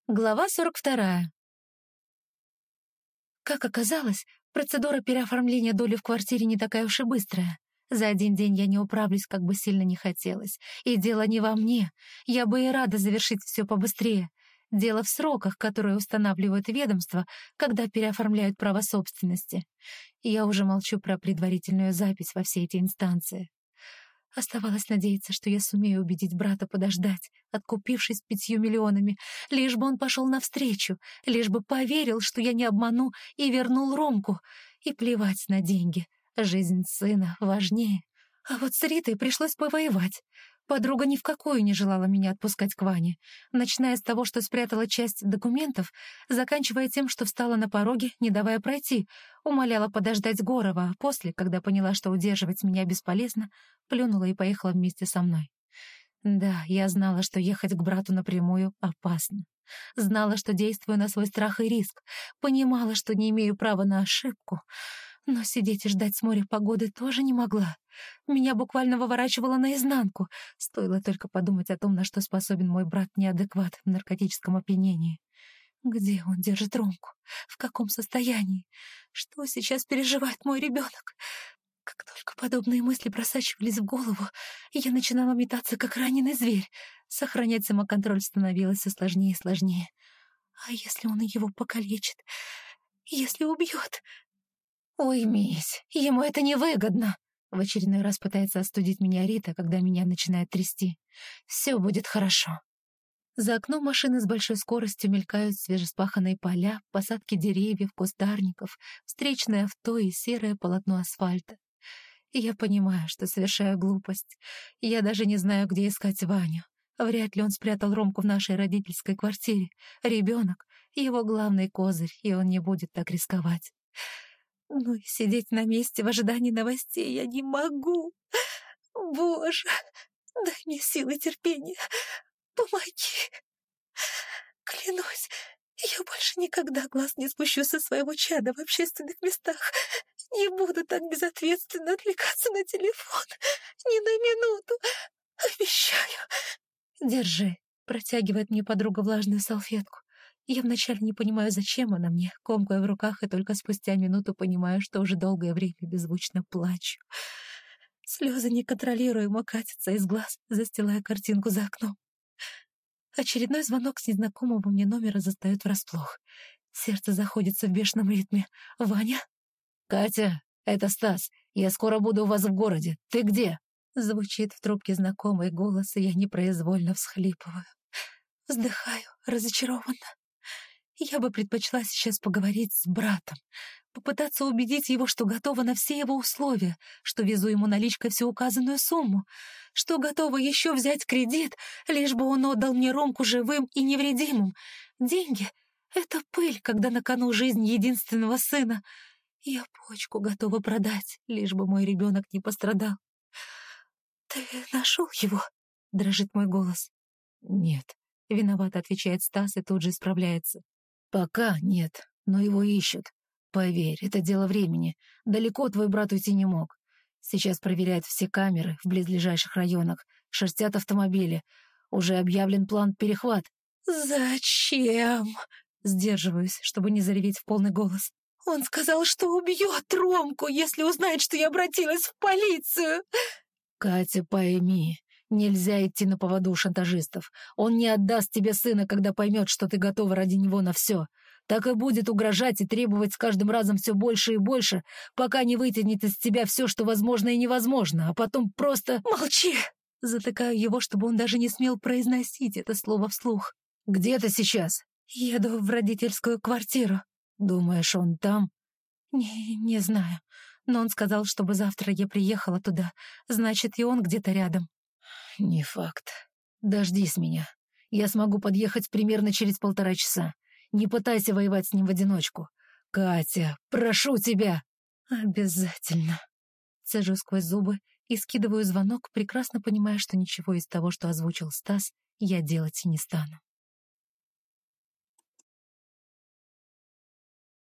Глава 42. Как оказалось, процедура переоформления доли в квартире не такая уж и быстрая. За один день я не управлюсь, как бы сильно не хотелось. И дело не во мне. Я бы и рада завершить все побыстрее. Дело в сроках, которые устанавливают ведомство, когда переоформляют право собственности. И я уже молчу про предварительную запись во все эти инстанции. Оставалось надеяться, что я сумею убедить брата подождать, откупившись 5 миллионами, лишь бы он пошел навстречу, лишь бы поверил, что я не обману, и вернул Ромку. И плевать на деньги. Жизнь сына важнее. А вот с Ритой пришлось повоевать. Подруга ни в какую не желала меня отпускать к Ване, начиная с того, что спрятала часть документов, заканчивая тем, что встала на пороге, не давая пройти, умоляла подождать Горова, а после, когда поняла, что удерживать меня бесполезно, плюнула и поехала вместе со мной. Да, я знала, что ехать к брату напрямую опасно. Знала, что действую на свой страх и риск, понимала, что не имею права на ошибку, но сидеть и ждать с моря погоды тоже не могла. Меня буквально выворачивало наизнанку. Стоило только подумать о том, на что способен мой брат-неадекват в наркотическом опьянении. Где он держит Ромку? В каком состоянии? Что сейчас переживает мой ребенок? Как только подобные мысли просачивались в голову, я начинала метаться, как раненый зверь. Сохранять самоконтроль становилось все сложнее и сложнее. А если он его покалечит? Если убьет? Уймись, ему это невыгодно. В очередной раз пытается остудить меня Рита, когда меня начинает трясти. Все будет хорошо. За окном машины с большой скоростью мелькают свежеспаханные поля, посадки деревьев, кустарников, встречное авто и серое полотно асфальта. И я понимаю, что совершаю глупость. Я даже не знаю, где искать Ваню. Вряд ли он спрятал Ромку в нашей родительской квартире. Ребенок — его главный козырь, и он не будет так рисковать. Ну и сидеть на месте в ожидании новостей я не могу. Боже, дай мне силы и терпения. Помоги. Клянусь, я больше никогда глаз не спущу со своего чада в общественных местах. Не буду так безответственно отвлекаться на телефон. Ни на минуту. Обещаю. Держи. Протягивает мне подруга влажную салфетку. Я вначале не понимаю, зачем она мне, комкая в руках, и только спустя минуту понимаю, что уже долгое время беззвучно плачу. Слезы неконтролируемо катятся из глаз, застилая картинку за окном. Очередной звонок с незнакомого мне номера застаёт врасплох. Сердце заходится в бешеном ритме. «Ваня?» «Катя, это Стас. Я скоро буду у вас в городе. Ты где?» Звучит в трубке знакомый голос, и я непроизвольно всхлипываю. Вздыхаю, разочарованно. Я бы предпочла сейчас поговорить с братом, попытаться убедить его, что готова на все его условия, что везу ему наличкой всю указанную сумму, что готова еще взять кредит, лишь бы он отдал мне Ромку живым и невредимым. Деньги — это пыль, когда на кону жизнь единственного сына. Я почку готова продать, лишь бы мой ребенок не пострадал. «Ты нашел его?» — дрожит мой голос. «Нет», — виновато отвечает Стас и тут же исправляется. «Пока нет, но его ищут. Поверь, это дело времени. Далеко твой брат уйти не мог. Сейчас проверяют все камеры в близлежащих районах, шерстят автомобили. Уже объявлен план перехват». «Зачем?» — сдерживаюсь, чтобы не зареветь в полный голос. «Он сказал, что убьет Ромку, если узнает, что я обратилась в полицию!» «Катя, пойми, нельзя идти на поводу у шантажистов. Он не отдаст тебе сына, когда поймет, что ты готова ради него на все. Так и будет угрожать и требовать с каждым разом все больше и больше, пока не вытянет из тебя все, что возможно и невозможно, а потом просто...» «Молчи!» — затыкаю его, чтобы он даже не смел произносить это слово вслух. «Где ты сейчас?» «Еду в родительскую квартиру». «Думаешь, он там?» Не знаю, но он сказал, чтобы завтра я приехала туда. Значит, и он где-то рядом». «Не факт. Дождись меня. Я смогу подъехать примерно через 1,5 часа. Не пытайся воевать с ним в одиночку. Катя, прошу тебя!» «Обязательно». Цежу сквозь зубы и скидываю звонок, прекрасно понимая, что ничего из того, что озвучил Стас, я делать и не стану.